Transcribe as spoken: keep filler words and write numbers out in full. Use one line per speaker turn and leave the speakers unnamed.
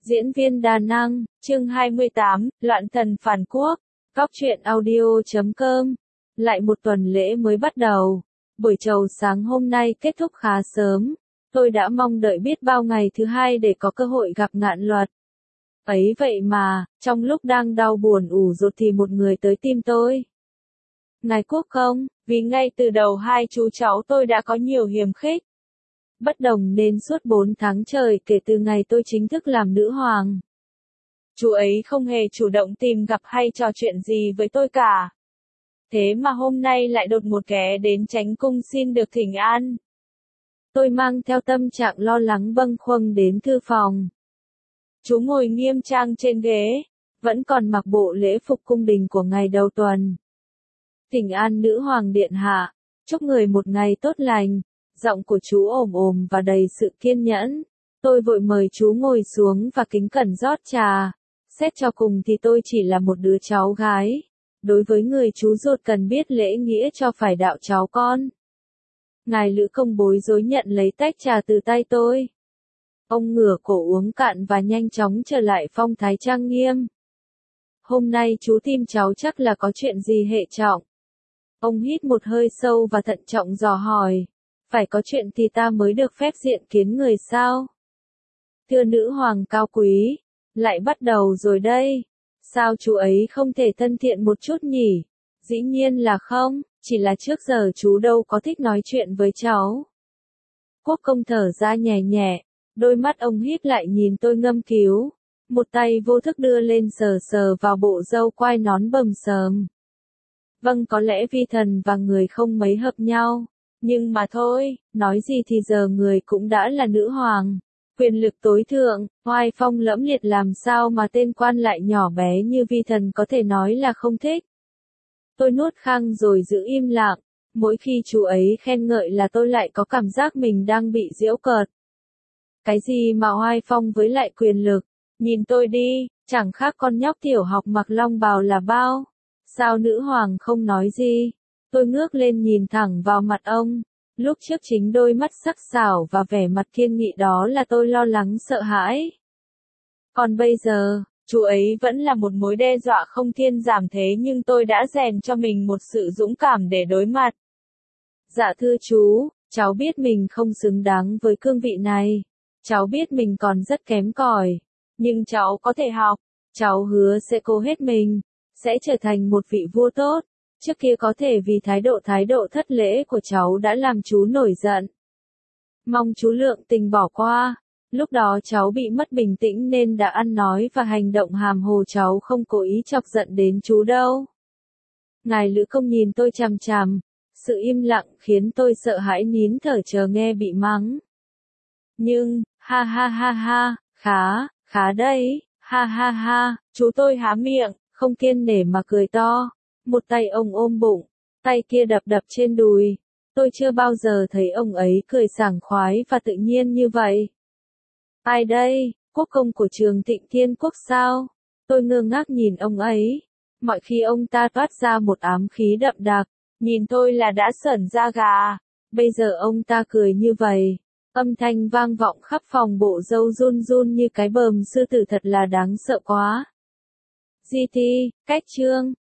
Diễn viên đa năng, chương hai mươi tám, Loạn thần phản quốc, Cóc truyện audio chấm com. Lại một tuần lễ mới bắt đầu. Buổi chầu sáng hôm nay kết thúc khá sớm. Tôi đã mong đợi biết bao ngày thứ hai để có cơ hội gặp Ngạn Luật. Ấy vậy mà, trong lúc đang đau buồn ủ rột thì một người tới tìm tôi. Ngài Quốc công, vì ngay từ đầu hai chú cháu tôi đã có nhiều hiềm khích. Bất đồng nên suốt bốn tháng trời kể từ ngày tôi chính thức làm nữ hoàng. Chú ấy không hề chủ động tìm gặp hay trò chuyện gì với tôi cả. Thế mà hôm nay lại đột một ghé đến Chánh Cung xin được thỉnh an. Tôi mang theo tâm trạng lo lắng bâng khuâng đến thư phòng. Chú ngồi nghiêm trang trên ghế, vẫn còn mặc bộ lễ phục cung đình của ngày đầu tuần. Thỉnh an nữ hoàng điện hạ, chúc người một ngày tốt lành. Giọng của chú ồm ồm và đầy sự kiên nhẫn. Tôi vội mời chú ngồi xuống và kính cẩn rót trà. Xét cho cùng thì tôi chỉ là một đứa cháu gái. Đối với người chú ruột cần biết lễ nghĩa cho phải đạo cháu con. Ngài Lữ Công bối rối nhận lấy tách trà từ tay tôi. Ông ngửa cổ uống cạn và nhanh chóng trở lại phong thái trang nghiêm. Hôm nay chú tìm cháu chắc là có chuyện gì hệ trọng. Ông hít một hơi sâu và thận trọng dò hỏi. Phải có chuyện thì ta mới được phép diện kiến người sao? Thưa nữ hoàng cao quý, lại bắt đầu rồi đây. Sao chú ấy không thể thân thiện một chút nhỉ? Dĩ nhiên là không, chỉ là trước giờ chú đâu có thích nói chuyện với cháu. Quốc công thở ra nhẹ nhẹ, đôi mắt ông híp lại nhìn tôi ngâm cứu. Một tay vô thức đưa lên sờ sờ vào bộ râu quai nón bầm sờm. Vâng, có lẽ vi thần và người không mấy hợp nhau. Nhưng mà thôi, nói gì thì giờ người cũng đã là nữ hoàng. Quyền lực tối thượng, oai phong lẫm liệt làm sao mà tên quan lại nhỏ bé như vi thần có thể nói là không thích. Tôi nuốt khang rồi giữ im lặng. Mỗi khi chú ấy khen ngợi là tôi lại có cảm giác mình đang bị giễu cợt. Cái gì mà oai phong với lại quyền lực? Nhìn tôi đi, chẳng khác con nhóc tiểu học mặc long bào là bao. Sao nữ hoàng không nói gì? Tôi ngước lên nhìn thẳng vào mặt ông. Lúc trước chính đôi mắt sắc sảo và vẻ mặt kiên nghị đó là tôi lo lắng sợ hãi. Còn bây giờ, chú ấy vẫn là một mối đe dọa không thiên giảm thế nhưng tôi đã rèn cho mình một sự dũng cảm để đối mặt. Dạ thưa chú, cháu biết mình không xứng đáng với cương vị này. Cháu biết mình còn rất kém cỏi. Nhưng cháu có thể học. Cháu hứa sẽ cố hết mình. Sẽ trở thành một vị vua tốt. Trước kia có thể vì thái độ thái độ thất lễ của cháu đã làm chú nổi giận. Mong chú lượng tình bỏ qua. Lúc đó cháu bị mất bình tĩnh nên đã ăn nói và hành động hàm hồ, cháu không cố ý chọc giận đến chú đâu. Ngài Lữ Công nhìn tôi chằm chằm. Sự im lặng khiến tôi sợ hãi nín thở chờ nghe bị mắng. Nhưng, ha ha ha ha, khá, khá đấy, ha ha ha, chú tôi há miệng, không kiên nể mà cười to. Một tay ông ôm bụng, tay kia đập đập trên đùi. Tôi chưa bao giờ thấy ông ấy cười sảng khoái và tự nhiên như vậy. Ai đây, quốc công của Trường Thịnh Thiên Quốc sao? Tôi ngơ ngác nhìn ông ấy. Mọi khi ông ta toát ra một ám khí đậm đặc, nhìn tôi là đã sởn da gà. Bây giờ ông ta cười như vậy. Âm thanh vang vọng khắp phòng, bộ râu run run như cái bờm sư tử, thật là đáng sợ quá. giê tê, cách chương.